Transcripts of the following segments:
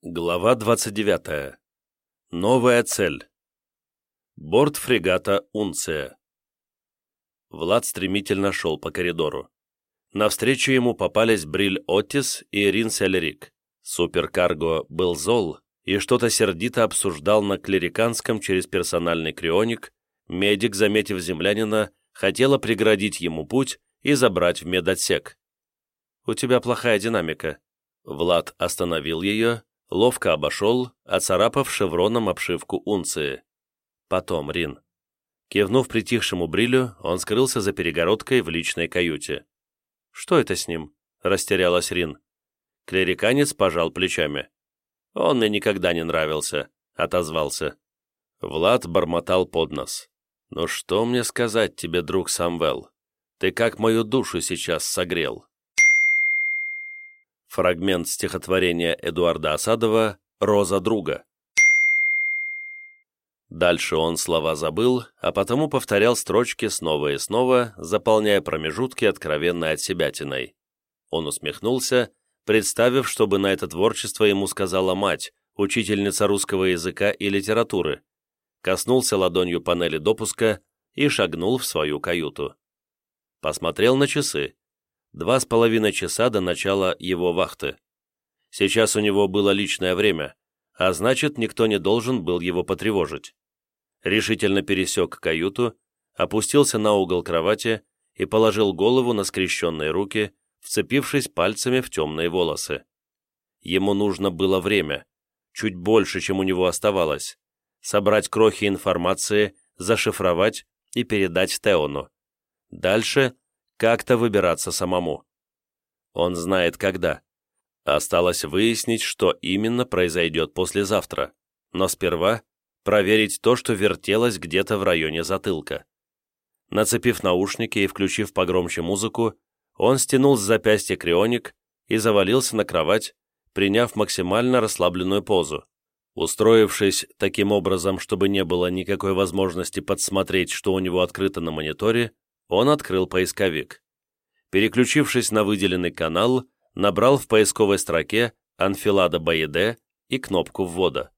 Глава 29. Новая цель. Борт фрегата «Унция». Влад стремительно шел по коридору. Навстречу ему попались Бриль Оттис и Рин Селерик. Суперкарго был зол и что-то сердито обсуждал на клериканском через персональный крионик. Медик, заметив землянина, хотела преградить ему путь и забрать в медотсек. «У тебя плохая динамика». Влад остановил ее, ловко обошел, оцарапав шевроном обшивку «Унции». «Потом, Рин». Кивнув притихшему Брилю, он скрылся за перегородкой в личной каюте. «Что это с ним?» — растерялась Рин. Клериканец пожал плечами. «Он мне никогда не нравился», — отозвался. Влад бормотал под нос. «Ну что мне сказать тебе, друг Самвел? Ты как мою душу сейчас согрел». Фрагмент стихотворения Эдуарда Асадова «Роза друга». Дальше он слова забыл, а потому повторял строчки снова и снова, заполняя промежутки откровенной отсебятиной. Он усмехнулся, представив, чтобы на это творчество ему сказала мать, учительница русского языка и литературы, коснулся ладонью панели допуска и шагнул в свою каюту. Посмотрел на часы. 2,5 часа до начала его вахты. Сейчас у него было личное время, а значит, никто не должен был его потревожить. Решительно пересек каюту, опустился на угол кровати и положил голову на скрещенные руки, вцепившись пальцами в темные волосы. Ему нужно было время, чуть больше, чем у него оставалось, собрать крохи информации, зашифровать и передать Теону. Дальше как-то выбираться самому. Он знает, когда. Осталось выяснить, что именно произойдет послезавтра, но сперва проверить то, что вертелось где-то в районе затылка. Нацепив наушники и включив погромче музыку, он стянул с запястья крионик и завалился на кровать, приняв максимально расслабленную позу. Устроившись таким образом, чтобы не было никакой возможности подсмотреть, что у него открыто на мониторе, он открыл поисковик. Переключившись на выделенный канал, набрал в поисковой строке «Анфилада Баеде» и кнопку ввода.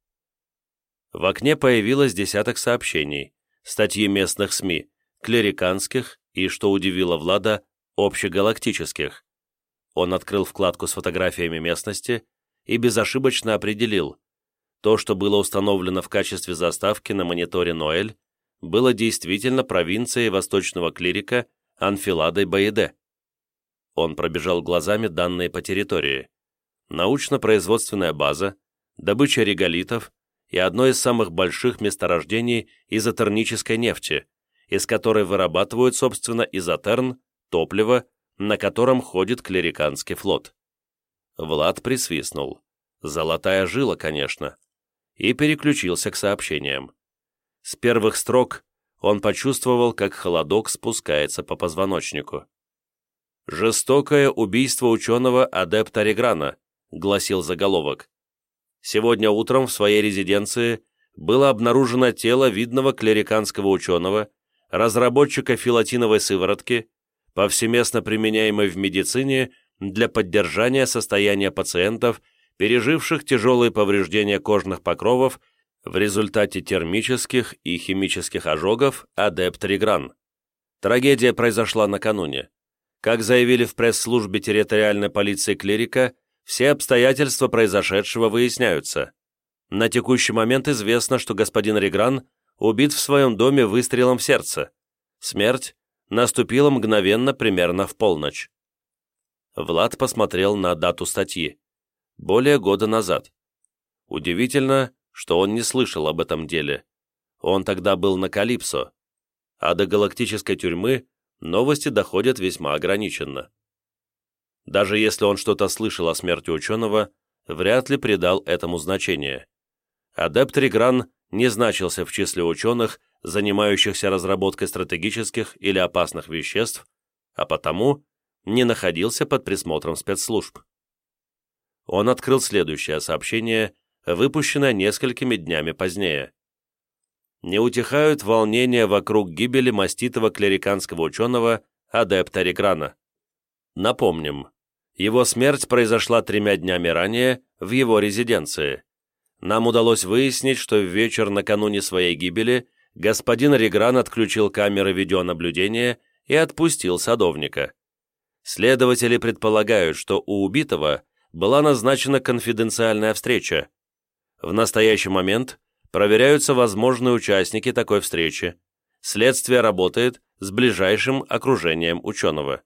В окне появилось десяток сообщений, статьи местных СМИ, клериканских и, что удивило Влада, общегалактических. Он открыл вкладку с фотографиями местности и безошибочно определил, то, что было установлено в качестве заставки на мониторе Ноэль, было действительно провинцией восточного клирика Анфиладой Баеде. Он пробежал глазами данные по территории. Научно-производственная база, добыча реголитов и одно из самых больших месторождений изотермической нефти, из которой вырабатывают, собственно, изотерн, топливо, на котором ходит клериканский флот. Влад присвистнул. Золотая жила, конечно. И переключился к сообщениям. С первых строк он почувствовал, как холодок спускается по позвоночнику. «Жестокое убийство ученого-адепта Реграна», — гласил заголовок. Сегодня утром в своей резиденции было обнаружено тело видного клериканского ученого, разработчика фелатиновой сыворотки, повсеместно применяемой в медицине для поддержания состояния пациентов, переживших тяжелые повреждения кожных покровов в результате термических и химических ожогов адепт Регран. Трагедия произошла накануне. Как заявили в пресс-службе территориальной полиции клирика, все обстоятельства произошедшего выясняются. На текущий момент известно, что господин Регран убит в своем доме выстрелом в сердце. Смерть наступила мгновенно, примерно в полночь. Влад посмотрел на дату статьи. Более года назад. Удивительно, что он не слышал об этом деле. Он тогда был на Калипсо, а до галактической тюрьмы новости доходят весьма ограниченно. Даже если он что-то слышал о смерти ученого, вряд ли придал этому значение. Адепт Регран не значился в числе ученых, занимающихся разработкой стратегических или опасных веществ, а потому не находился под присмотром спецслужб. Он открыл следующее сообщение, выпущенное несколькими днями позднее. Не утихают волнения вокруг гибели маститого клериканского ученого адепта Реграна. Напомним, его смерть произошла 3 днями ранее в его резиденции. Нам удалось выяснить, что в вечер накануне своей гибели господин Регран отключил камеры видеонаблюдения и отпустил садовника. Следователи предполагают, что у убитого была назначена конфиденциальная встреча. В настоящий момент проверяются возможные участники такой встречи. Следствие работает с ближайшим окружением ученого.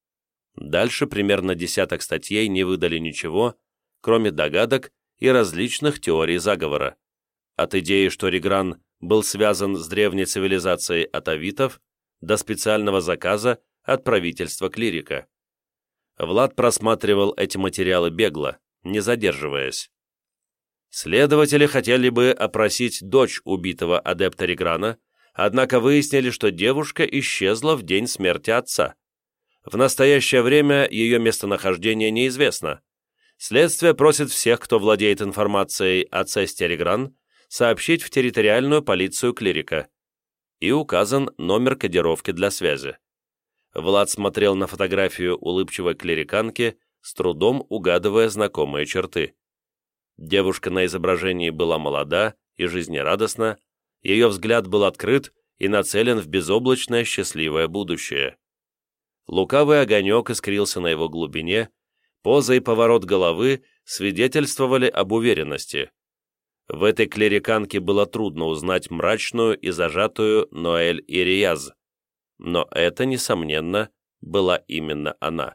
Дальше примерно десяток статей не выдали ничего, кроме догадок и различных теорий заговора. От идеи, что Регран был связан с древней цивилизацией атавитов, до специального заказа от правительства клирика. Влад просматривал эти материалы бегло, не задерживаясь. Следователи хотели бы опросить дочь убитого адепта Реграна, однако выяснили, что девушка исчезла в день смерти отца. В настоящее время ее местонахождение неизвестно. Следствие просит всех, кто владеет информацией о Цесте Регран, сообщить в территориальную полицию клирика. И указан номер кодировки для связи. Влад смотрел на фотографию улыбчивой клириканки, с трудом угадывая знакомые черты. Девушка на изображении была молода и жизнерадостна, ее взгляд был открыт и нацелен в безоблачное счастливое будущее. Лукавый огонек искрился на его глубине, поза и поворот головы свидетельствовали об уверенности. В этой клириканке было трудно узнать мрачную и зажатую Ноэль Ириаз, но это, несомненно, была именно она.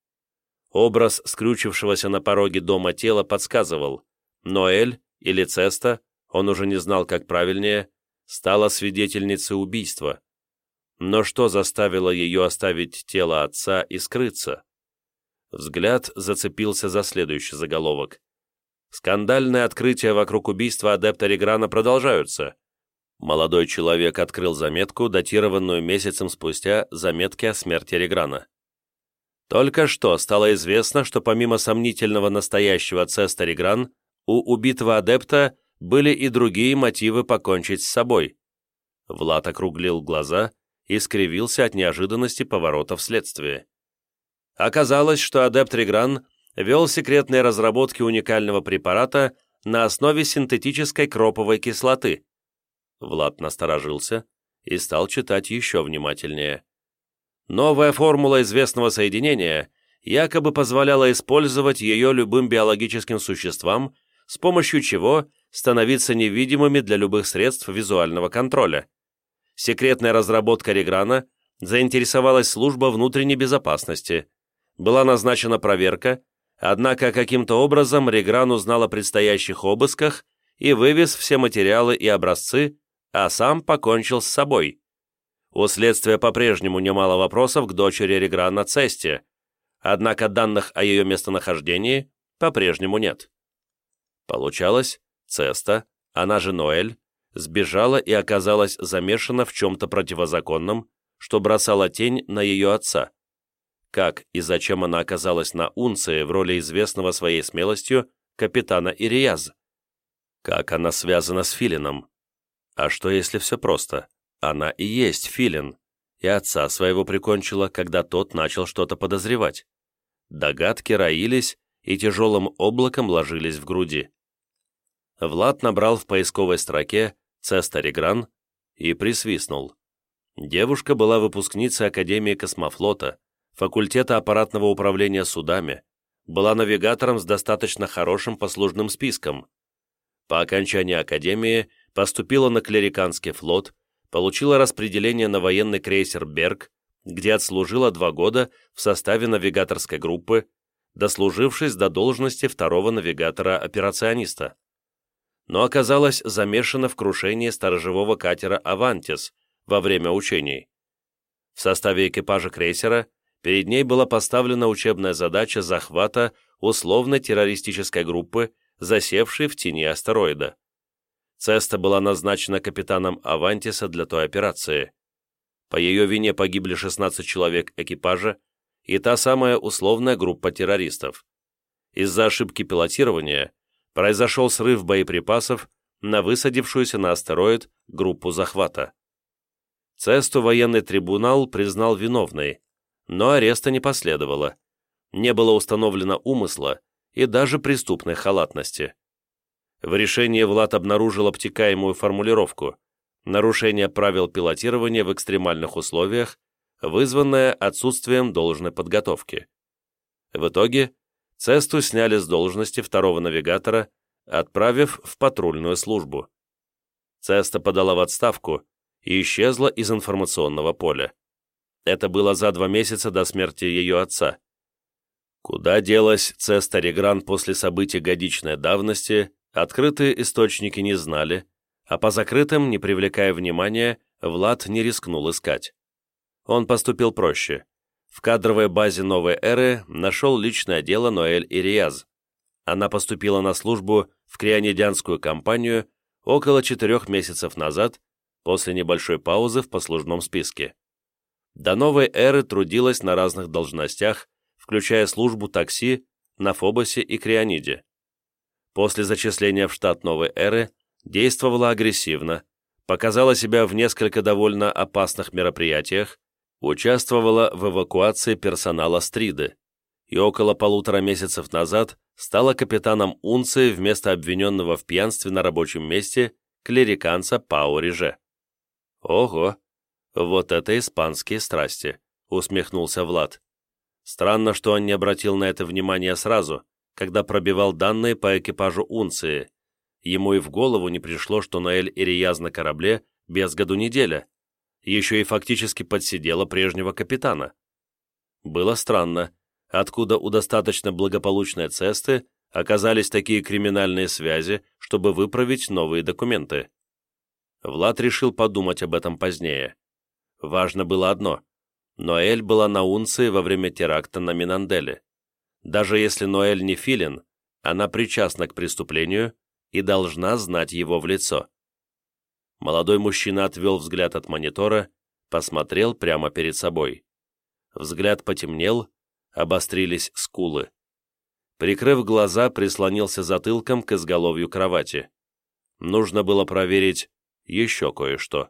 Образ скрючившегося на пороге дома тела подсказывал: Ноэль или Цеста, он уже не знал, как правильнее, стала свидетельницей убийства. Но что заставило ее оставить тело отца и скрыться? Взгляд зацепился за следующий заголовок. Скандальные открытия вокруг убийства адепта Реграна продолжаются. Молодой человек открыл заметку, датированную месяцем спустя заметки о смерти Реграна. Только что стало известно, что помимо сомнительного настоящего Цеста Регран, у убитого адепта были и другие мотивы покончить с собой. Влад округлил глаза и скривился от неожиданности поворотов следствия. Оказалось, что адепт Регран вел секретные разработки уникального препарата на основе синтетической кроповой кислоты. Влад насторожился и стал читать еще внимательнее. Новая формула известного соединения якобы позволяла использовать ее любым биологическим существам, с помощью чего становиться невидимыми для любых средств визуального контроля. Секретная разработка Реграна заинтересовалась служба внутренней безопасности. Была назначена проверка, однако каким-то образом Регран узнал о предстоящих обысках и вывез все материалы и образцы, а сам покончил с собой. У следствия по-прежнему немало вопросов к дочери Реграна Цесте, однако данных о ее местонахождении по-прежнему нет. Получалось, Цеста, она же Ноэль, сбежала и оказалась замешана в чем-то противозаконном, что бросало тень на ее отца. Как и зачем она оказалась на Унции в роли известного своей смелостью капитана Ириаз? Как она связана с Филином? А что, если все просто? Она и есть Филин, и отца своего прикончила, когда тот начал что-то подозревать. Догадки роились и тяжелым облаком ложились в груди. Влад набрал в поисковой строке «Цеста Регран» и присвистнул. Девушка была выпускницей Академии космофлота, факультета аппаратного управления судами, была навигатором с достаточно хорошим послужным списком. По окончании Академии поступила на клириканский флот, получила распределение на военный крейсер «Берг», где отслужила 2 года в составе навигаторской группы, дослужившись до должности второго навигатора-операциониста. Но оказалась замешана в крушении сторожевого катера «Авантис» во время учений. В составе экипажа крейсера перед ней была поставлена учебная задача захвата условной террористической группы, засевшей в тени астероида. Цеста была назначена капитаном «Авантиса» для той операции. По ее вине погибли 16 человек экипажа и та самая условная группа террористов. Из-за ошибки пилотирования произошел срыв боеприпасов на высадившуюся на астероид группу захвата. Цесту военный трибунал признал виновной, но ареста не последовало. Не было установлено умысла, и даже преступной халатности. В решении Влад обнаружил обтекаемую формулировку «нарушение правил пилотирования в экстремальных условиях, вызванное отсутствием должной подготовки». В итоге Цесту сняли с должности второго навигатора, отправив в патрульную службу. Цеста подала в отставку и исчезла из информационного поля. Это было за 2 месяца до смерти ее отца. Куда делась Цеста Регран после событий годичной давности, открытые источники не знали, а по закрытым, не привлекая внимания, Влад не рискнул искать. Он поступил проще. В кадровой базе новой эры нашел личное дело Ноэль Ириаз. Она поступила на службу в крионидянскую компанию около 4 месяцев назад, после небольшой паузы в послужном списке. До новой эры трудилась на разных должностях, включая службу такси на Фобосе и Криониде. После зачисления в штат новой эры действовала агрессивно, показала себя в несколько довольно опасных мероприятиях, участвовала в эвакуации персонала Стриды и около 1,5 месяцев назад стала капитаном Унции вместо обвиненного в пьянстве на рабочем месте клериканца Пао Риже. «Ого, вот это испанские страсти», — усмехнулся Влад. Странно, что он не обратил на это внимания сразу, когда пробивал данные по экипажу Унции. Ему и в голову не пришло, что Ноэль Ириаз на корабле без году неделя, еще и фактически подсидела прежнего капитана. Было странно, откуда у достаточно благополучной Цесты оказались такие криминальные связи, чтобы выправить новые документы. Влад решил подумать об этом позднее. Важно было одно. Ноэль была на Унции во время теракта на Минанделе. Даже если Ноэль не филин, она причастна к преступлению и должна знать его в лицо. Молодой мужчина отвел взгляд от монитора, посмотрел прямо перед собой. Взгляд потемнел, обострились скулы. Прикрыв глаза, прислонился затылком к изголовью кровати. Нужно было проверить еще кое-что.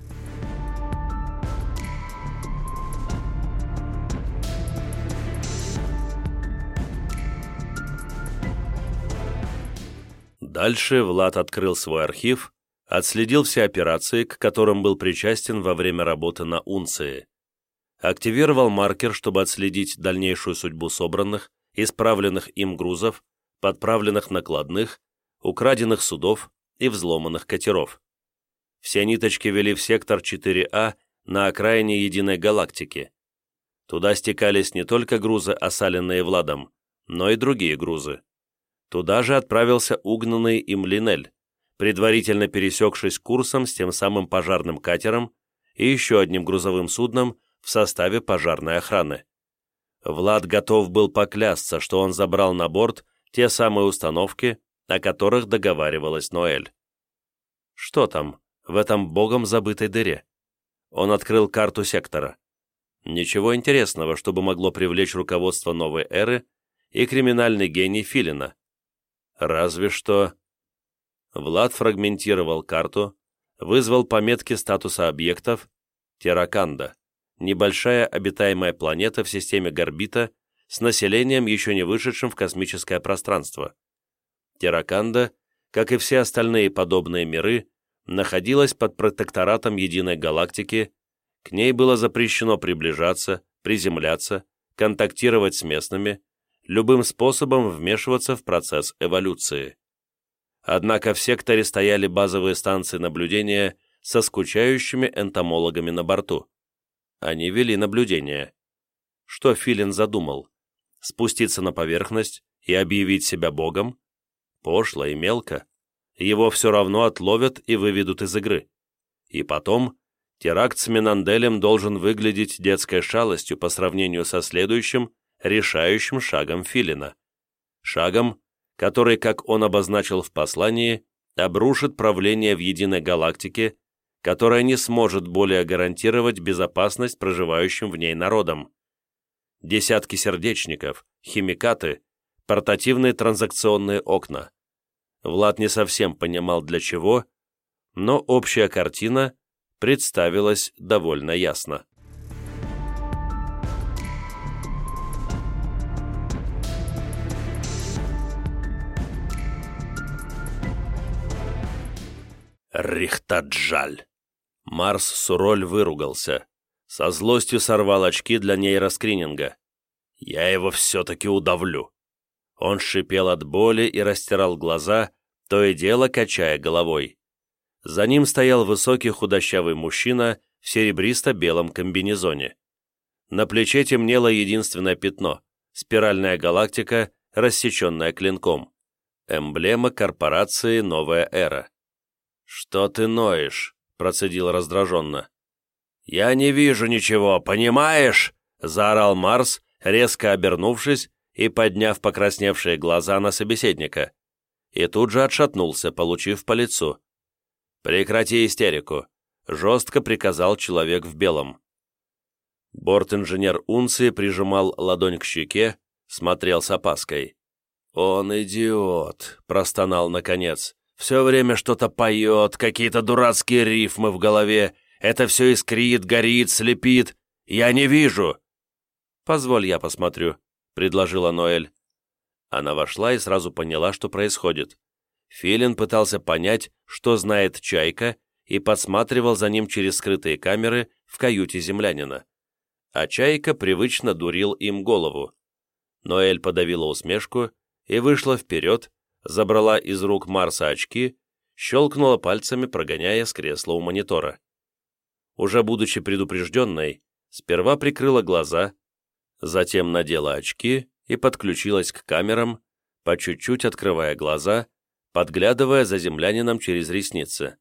Дальше Влад открыл свой архив, отследил все операции, к которым был причастен во время работы на Унции. Активировал маркер, чтобы отследить дальнейшую судьбу собранных, исправленных им грузов, подправленных накладных, украденных судов и взломанных катеров. Все ниточки вели в сектор 4А на окраине единой галактики. Туда стекались не только грузы, осаленные Владом, но и другие грузы. Туда же отправился угнанный им Линель, предварительно пересекшись курсом с тем самым пожарным катером и еще одним грузовым судном в составе пожарной охраны. Влад готов был поклясться, что он забрал на борт те самые установки, о которых договаривалась Ноэль. Что там, в этом богом забытой дыре? Он открыл карту сектора. Ничего интересного, чтобы могло привлечь руководство новой эры и криминальный гений Филина. Разве что... Влад фрагментировал карту, вызвал пометки статуса объектов. Терраканда. Небольшая обитаемая планета в системе Горбита с населением, еще не вышедшим в космическое пространство. Терраканда, как и все остальные подобные миры, находилась под протекторатом единой галактики, к ней было запрещено приближаться, приземляться, контактировать с местными, любым способом вмешиваться в процесс эволюции. Однако в секторе стояли базовые станции наблюдения со скучающими энтомологами на борту. Они вели наблюдение. Что Филин задумал? Спуститься на поверхность и объявить себя богом? Пошло и мелко. Его все равно отловят и выведут из игры. И потом, теракт с Минанделем должен выглядеть детской шалостью по сравнению со следующим, решающим шагом Филина. Шагом, который, как он обозначил в послании, обрушит правление в единой галактике, которая не сможет более гарантировать безопасность проживающим в ней народам. Десятки сердечников, химикаты, портативные транзакционные окна. Влад не совсем понимал для чего, но общая картина представилась довольно ясно. Рихтаджаль. Марс Суроль выругался. Со злостью сорвал очки для нейроскрининга. Я его все-таки удавлю. Он шипел от боли и растирал глаза, то и дело качая головой. За ним стоял высокий худощавый мужчина в серебристо-белом комбинезоне. На плече темнело единственное пятно — спиральная галактика, рассеченная клинком. Эмблема корпорации «Новая эра». «Что ты ноешь?» — процедил раздраженно. «Я не вижу ничего, понимаешь?» — заорал Марс, резко обернувшись и подняв покрасневшие глаза на собеседника. И тут же отшатнулся, получив по лицу. «Прекрати истерику», — жестко приказал человек в белом. Борт-инженер Унции прижимал ладонь к щеке, смотрел с опаской. «Он идиот», — простонал наконец. «Все время что-то поет, какие-то дурацкие рифмы в голове. Это все искрит, горит, слепит. Я не вижу». «Позволь, я посмотрю», — предложила Ноэль. Она вошла и сразу поняла, что происходит. Филин пытался понять, что знает Чайка, и подсматривал за ним через скрытые камеры в каюте землянина. А Чайка привычно дурил им голову. Ноэль подавила усмешку и вышла вперед, забрала из рук Марса очки, щелкнула пальцами, прогоняя с кресла у монитора. Уже будучи предупрежденной, сперва прикрыла глаза, затем надела очки и подключилась к камерам, по чуть-чуть открывая глаза, подглядывая за землянином через ресницы.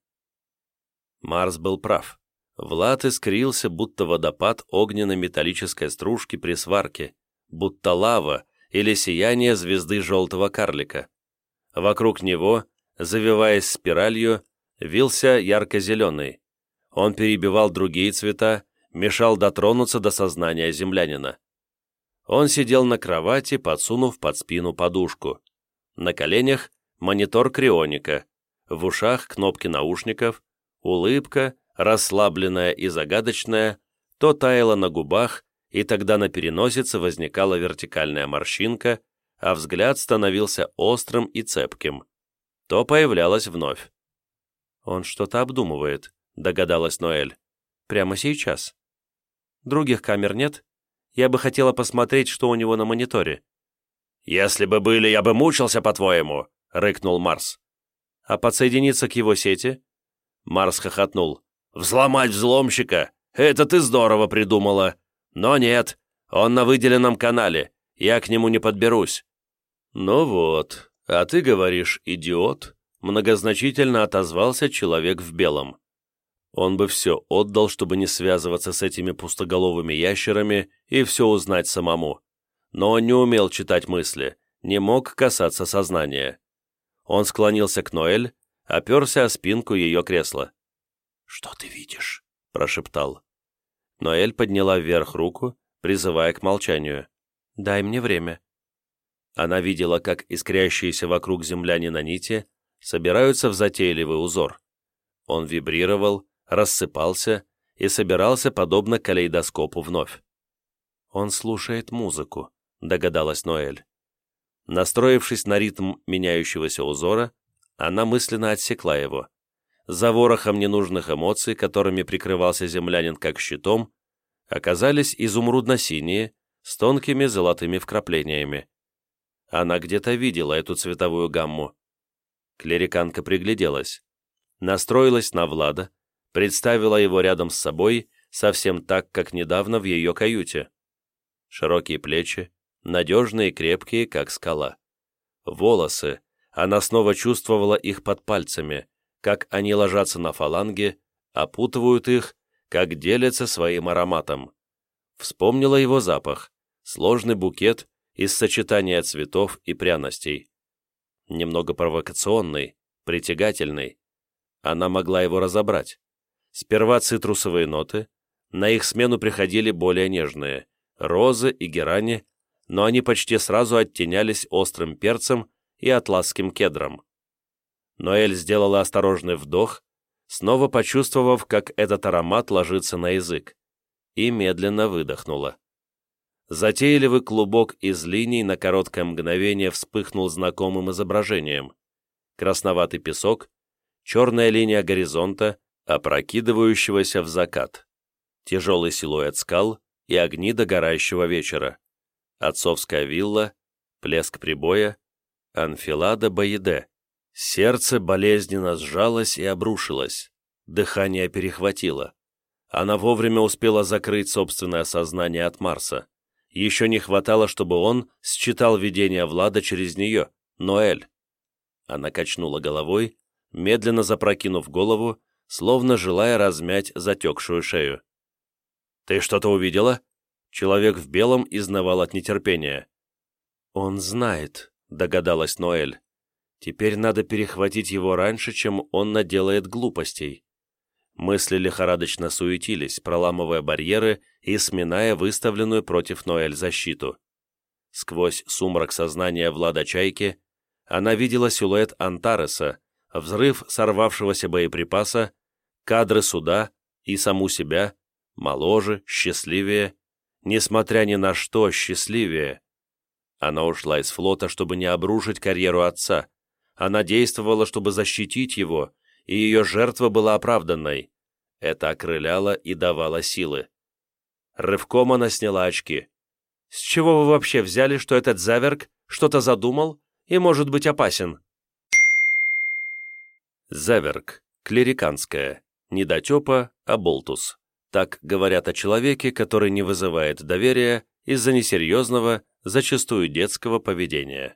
Марс был прав. Влад искрился, будто водопад огненно-металлической стружки при сварке, будто лава или сияние звезды желтого карлика. Вокруг него, завиваясь спиралью, вился ярко-зеленый. Он перебивал другие цвета, мешал дотронуться до сознания землянина. Он сидел на кровати, подсунув под спину подушку. На коленях монитор крионика, в ушах кнопки наушников, улыбка, расслабленная и загадочная, то таяла на губах, и тогда на переносице возникала вертикальная морщинка, а взгляд становился острым и цепким. То появлялась вновь. «Он что-то обдумывает», — догадалась Ноэль. «Прямо сейчас. Других камер нет? Я бы хотела посмотреть, что у него на мониторе». «Если бы были, я бы мучился, по-твоему», — рыкнул Марс. «А подсоединиться к его сети?» Марс хохотнул. «Взломать взломщика? Это ты здорово придумала. Но нет, он на выделенном канале, я к нему не подберусь». «Ну вот, а ты говоришь, идиот», — многозначительно отозвался человек в белом. Он бы все отдал, чтобы не связываться с этими пустоголовыми ящерами и все узнать самому. Но он не умел читать мысли, не мог касаться сознания. Он склонился к Ноэль, оперся о спинку ее кресла. «Что ты видишь?» — прошептал. Ноэль подняла вверх руку, призывая к молчанию. «Дай мне время». Она видела, как искрящиеся вокруг землянина нити собираются в затейливый узор. Он вибрировал, рассыпался и собирался подобно калейдоскопу вновь. «Он слушает музыку», — догадалась Ноэль. Настроившись на ритм меняющегося узора, она мысленно отсекла его. За ворохом ненужных эмоций, которыми прикрывался землянин как щитом, оказались изумрудно-синие, с тонкими золотыми вкраплениями. Она где-то видела эту цветовую гамму. Клериканка пригляделась. Настроилась на Влада, представила его рядом с собой, совсем так, как недавно в ее каюте. Широкие плечи, надежные и крепкие, как скала. Волосы, она снова чувствовала их под пальцами, как они ложатся на фаланги, опутывают их, как делятся своим ароматом. Вспомнила его запах, сложный букет из сочетания цветов и пряностей. Немного провокационный, притягательный. Она могла его разобрать. Сперва цитрусовые ноты, на их смену приходили более нежные, розы и герани, но они почти сразу оттенялись острым перцем и атласским кедром. Ноэль сделала осторожный вдох, снова почувствовав, как этот аромат ложится на язык, и медленно выдохнула. Затейливый клубок из линий на короткое мгновение вспыхнул знакомым изображением. Красноватый песок, черная линия горизонта, опрокидывающегося в закат, тяжелый силуэт скал и огни догорающего вечера, отцовская вилла, плеск прибоя, анфилада Баиде. Сердце болезненно сжалось и обрушилось, дыхание перехватило. Она вовремя успела закрыть собственное сознание от Марса. Еще не хватало, чтобы он считал видение Влада через нее, Ноэль. Она качнула головой, медленно запрокинув голову, словно желая размять затекшую шею. «Ты что-то увидела?» Человек в белом изнывал от нетерпения. «Он знает», — догадалась Ноэль. «Теперь надо перехватить его раньше, чем он наделает глупостей». Мысли лихорадочно суетились, проламывая барьеры и сминая выставленную против Ноэль защиту. Сквозь сумрак сознания Влада Чайки она видела силуэт Антареса, взрыв сорвавшегося боеприпаса, кадры суда и саму себя, моложе, счастливее, несмотря ни на что, счастливее. Она ушла из флота, чтобы не обрушить карьеру отца. Она действовала, чтобы защитить его, и ее жертва была оправданной. Это окрыляло и давало силы. Рывком она сняла очки. «С чего вы вообще взяли, что этот заверг что-то задумал и может быть опасен?» Заверг, клериканское, недотепа, а болтус. Так говорят о человеке, который не вызывает доверия из-за несерьезного, зачастую детского поведения.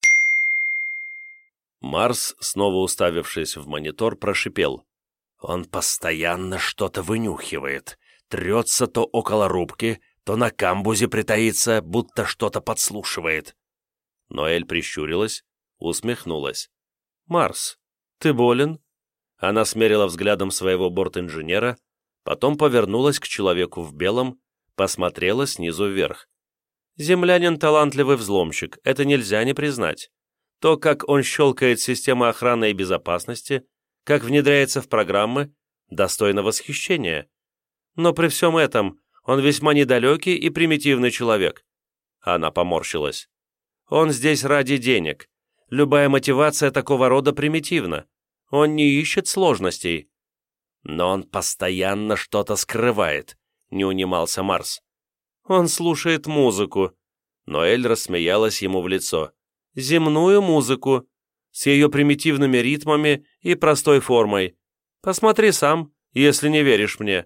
Марс, снова уставившись в монитор, прошипел. «Он постоянно что-то вынюхивает, трется то около рубки, то на камбузе притаится, будто что-то подслушивает». Ноэль прищурилась, усмехнулась. «Марс, ты болен?» Она смерила взглядом своего борт-инженера, потом повернулась к человеку в белом, посмотрела снизу вверх. «Землянин талантливый взломщик, это нельзя не признать. То, как он щелкает системы охраны и безопасности, как внедряется в программы, достойно восхищения. Но при всем этом он весьма недалекий и примитивный человек». Она поморщилась. «Он здесь ради денег. Любая мотивация такого рода примитивна. Он не ищет сложностей». «Но он постоянно что-то скрывает», — не унимался Марс. «Он слушает музыку». Ноэль рассмеялась ему в лицо. «Земную музыку, с ее примитивными ритмами и простой формой. Посмотри сам, если не веришь мне».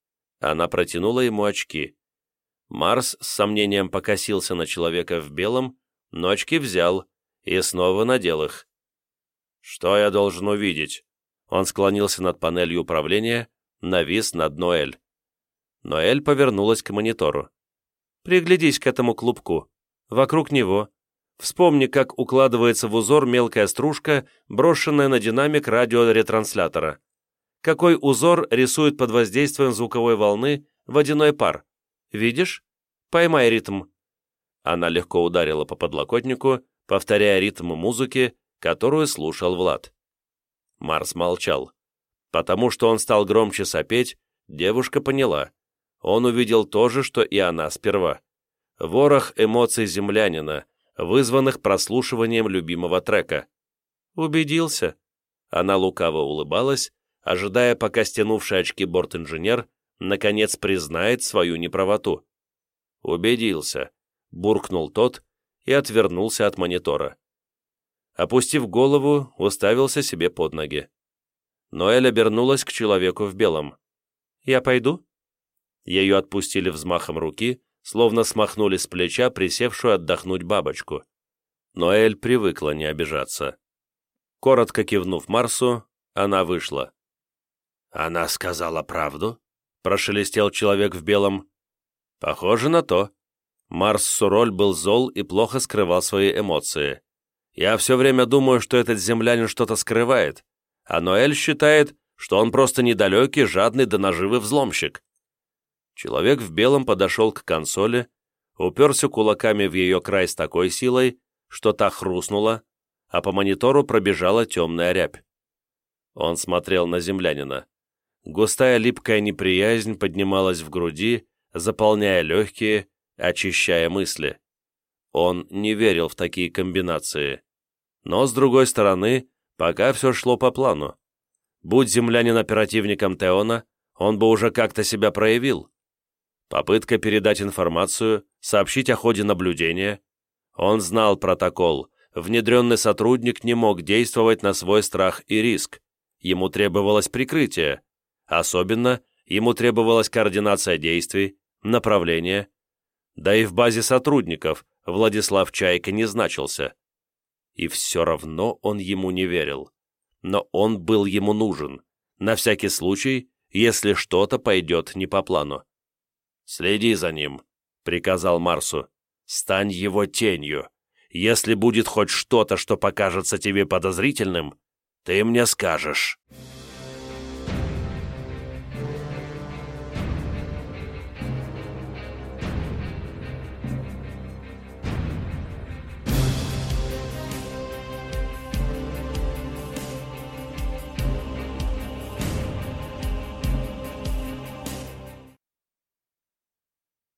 Она протянула ему очки. Марс с сомнением покосился на человека в белом, но очки взял и снова надел их. «Что я должен увидеть?» Он склонился над панелью управления, навис над Ноэль. Ноэль повернулась к монитору. «Приглядись к этому клубку. Вокруг него. Вспомни, как укладывается в узор мелкая стружка, брошенная на динамик радиоретранслятора. Какой узор рисует под воздействием звуковой волны водяной пар? Видишь? Поймай ритм». Она легко ударила по подлокотнику, повторяя ритм музыки, которую слушал Влад. Марс молчал. Потому что он стал громче сопеть, девушка поняла. Он увидел то же, что и она сперва. Ворох эмоций землянина, вызванных прослушиванием любимого трека. «Убедился?» Она лукаво улыбалась, ожидая, пока стянувший очки борт-инженер наконец признает свою неправоту. «Убедился», — буркнул тот и отвернулся от монитора. Опустив голову, уставился себе под ноги. Ноэль обернулась к человеку в белом. «Я пойду?» Ее отпустили взмахом руки, словно смахнули с плеча присевшую отдохнуть бабочку. Ноэль привыкла не обижаться. Коротко кивнув Марсу, она вышла. «Она сказала правду?» — прошелестел человек в белом. «Похоже на то». Марс Суроль был зол и плохо скрывал свои эмоции. «Я все время думаю, что этот землянин что-то скрывает, а Ноэль считает, что он просто недалекий, жадный до наживы взломщик». Человек в белом подошел к консоли, уперся кулаками в ее край с такой силой, что та хрустнула, а по монитору пробежала темная рябь. Он смотрел на землянина. Густая липкая неприязнь поднималась в груди, заполняя легкие, очищая мысли. Он не верил в такие комбинации. Но, с другой стороны, пока все шло по плану. Будь землянин оперативником Теона, он бы уже как-то себя проявил. Попытка передать информацию, сообщить о ходе наблюдения. Он знал протокол. Внедренный сотрудник не мог действовать на свой страх и риск. Ему требовалось прикрытие. Особенно ему требовалась координация действий, направление. Да и в базе сотрудников Владислав Чайка не значился. И все равно он ему не верил. Но он был ему нужен. На всякий случай, если что-то пойдет не по плану. «Следи за ним», — приказал Марсу. «Стань его тенью. Если будет хоть что-то, что покажется тебе подозрительным, ты мне скажешь».